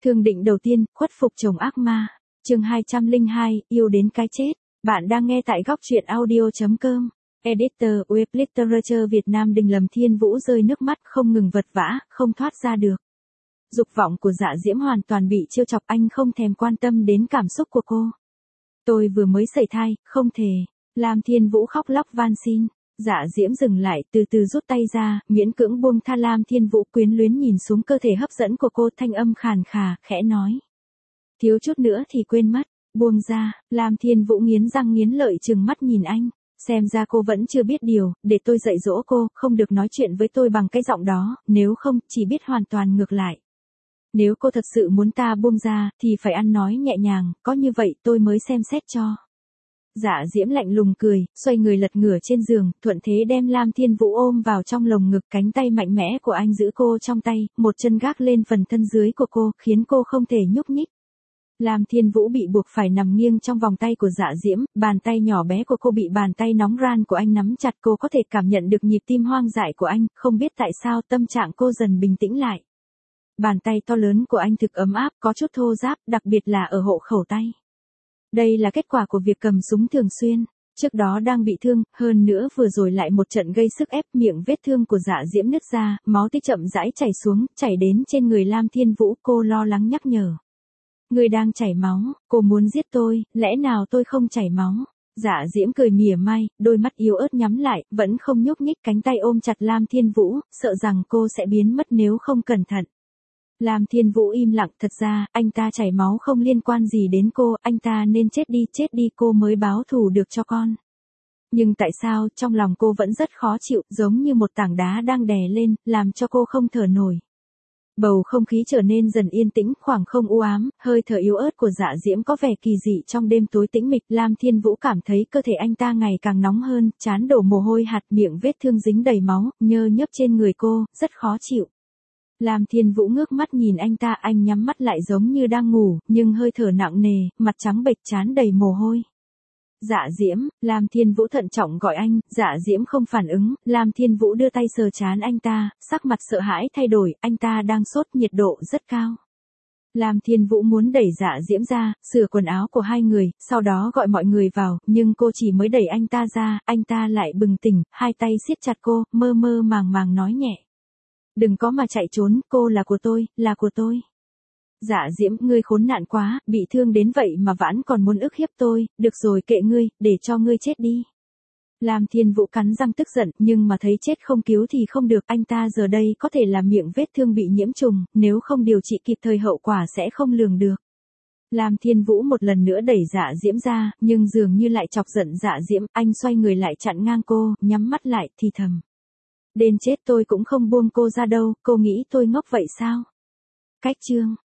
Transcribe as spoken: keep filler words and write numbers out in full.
Thương định đầu tiên, khuất phục chồng ác ma. Chương hai trăm lẻ hai, yêu đến cái chết. Bạn đang nghe tại góc truyện audio chấm com. Editor, Web Literature Việt Nam. Đình Lâm Thiên Vũ rơi nước mắt không ngừng vật vã, không thoát ra được. Dục vọng của Dạ Diễm hoàn toàn bị trêu chọc, anh không thèm quan tâm đến cảm xúc của cô. Tôi vừa mới sẩy thai, không thể. Lam Thiên Vũ khóc lóc van xin. Dạ Diễm dừng lại, từ từ rút tay ra, miễn cưỡng buông tha. Lam Thiên Vũ quyến luyến nhìn xuống cơ thể hấp dẫn của cô, thanh âm khàn khà, khẽ nói. Thiếu chút nữa thì quên mất, buông ra. Lam Thiên Vũ nghiến răng nghiến lợi trừng mắt nhìn anh. Xem ra cô vẫn chưa biết điều, để tôi dạy dỗ cô, không được nói chuyện với tôi bằng cái giọng đó, nếu không, chỉ biết hoàn toàn ngược lại. Nếu cô thật sự muốn ta buông ra, thì phải ăn nói nhẹ nhàng, có như vậy tôi mới xem xét cho. Dạ Diễm lạnh lùng cười, xoay người lật ngửa trên giường, thuận thế đem Lam Thiên Vũ ôm vào trong lồng ngực. Cánh tay mạnh mẽ của anh giữ cô trong tay, một chân gác lên phần thân dưới của cô, khiến cô không thể nhúc nhích. Lam Thiên Vũ bị buộc phải nằm nghiêng trong vòng tay của Dạ Diễm, bàn tay nhỏ bé của cô bị bàn tay nóng ran của anh nắm chặt. Cô có thể cảm nhận được nhịp tim hoang dại của anh, không biết tại sao tâm trạng cô dần bình tĩnh lại. Bàn tay to lớn của anh thực ấm áp, có chút thô ráp, đặc biệt là ở hộ khẩu tay. Đây là kết quả của việc cầm súng thường xuyên. Trước đó đang bị thương, hơn nữa vừa rồi lại một trận gây sức ép. Miệng vết thương của Dạ Diễm nứt ra, máu tươi chậm rãi chảy xuống, chảy đến trên người Lam Thiên Vũ. Cô lo lắng nhắc nhở. Người đang chảy máu, cô muốn giết tôi, lẽ nào tôi không chảy máu? Dạ Diễm cười mỉa mai, đôi mắt yếu ớt nhắm lại, vẫn không nhúc nhích. Cánh tay ôm chặt Lam Thiên Vũ, sợ rằng cô sẽ biến mất nếu không cẩn thận. Lam Thiên Vũ im lặng, thật ra, anh ta chảy máu không liên quan gì đến cô, anh ta nên chết đi, chết đi cô mới báo thù được cho con. Nhưng tại sao, trong lòng cô vẫn rất khó chịu, giống như một tảng đá đang đè lên, làm cho cô không thở nổi. Bầu không khí trở nên dần yên tĩnh, khoảng không u ám, hơi thở yếu ớt của Dạ Diễm có vẻ kỳ dị trong đêm tối tĩnh mịch. Lam Thiên Vũ cảm thấy cơ thể anh ta ngày càng nóng hơn, trán đổ mồ hôi hạt, miệng vết thương dính đầy máu, nhơ nhớp trên người cô, rất khó chịu. Lam Thiên Vũ ngước mắt nhìn anh ta, anh nhắm mắt lại giống như đang ngủ, nhưng hơi thở nặng nề, mặt trắng bệch, trán đầy mồ hôi. Dạ Diễm, Lam Thiên Vũ thận trọng gọi anh. Dạ Diễm không phản ứng. Lam Thiên Vũ đưa tay sờ trán anh ta, sắc mặt sợ hãi thay đổi, anh ta đang sốt, nhiệt độ rất cao. Lam Thiên Vũ muốn đẩy Dạ Diễm ra, sửa quần áo của hai người, sau đó gọi mọi người vào, nhưng cô chỉ mới đẩy anh ta ra, anh ta lại bừng tỉnh, hai tay siết chặt cô, mơ mơ màng màng nói nhẹ. Đừng có mà chạy trốn, cô là của tôi, là của tôi. Dạ Diễm, ngươi khốn nạn quá, bị thương đến vậy mà vẫn còn muốn ức hiếp tôi, được rồi kệ ngươi, để cho ngươi chết đi. Lam Thiên Vũ cắn răng tức giận, nhưng mà thấy chết không cứu thì không được, anh ta giờ đây có thể là miệng vết thương bị nhiễm trùng, nếu không điều trị kịp thời hậu quả sẽ không lường được. Lam Thiên Vũ một lần nữa đẩy Dạ Diễm ra, nhưng dường như lại chọc giận Dạ Diễm, anh xoay người lại chặn ngang cô, nhắm mắt lại, thì thầm. Đến chết tôi cũng không buông cô ra đâu, cô nghĩ tôi ngốc vậy sao? Cách chương.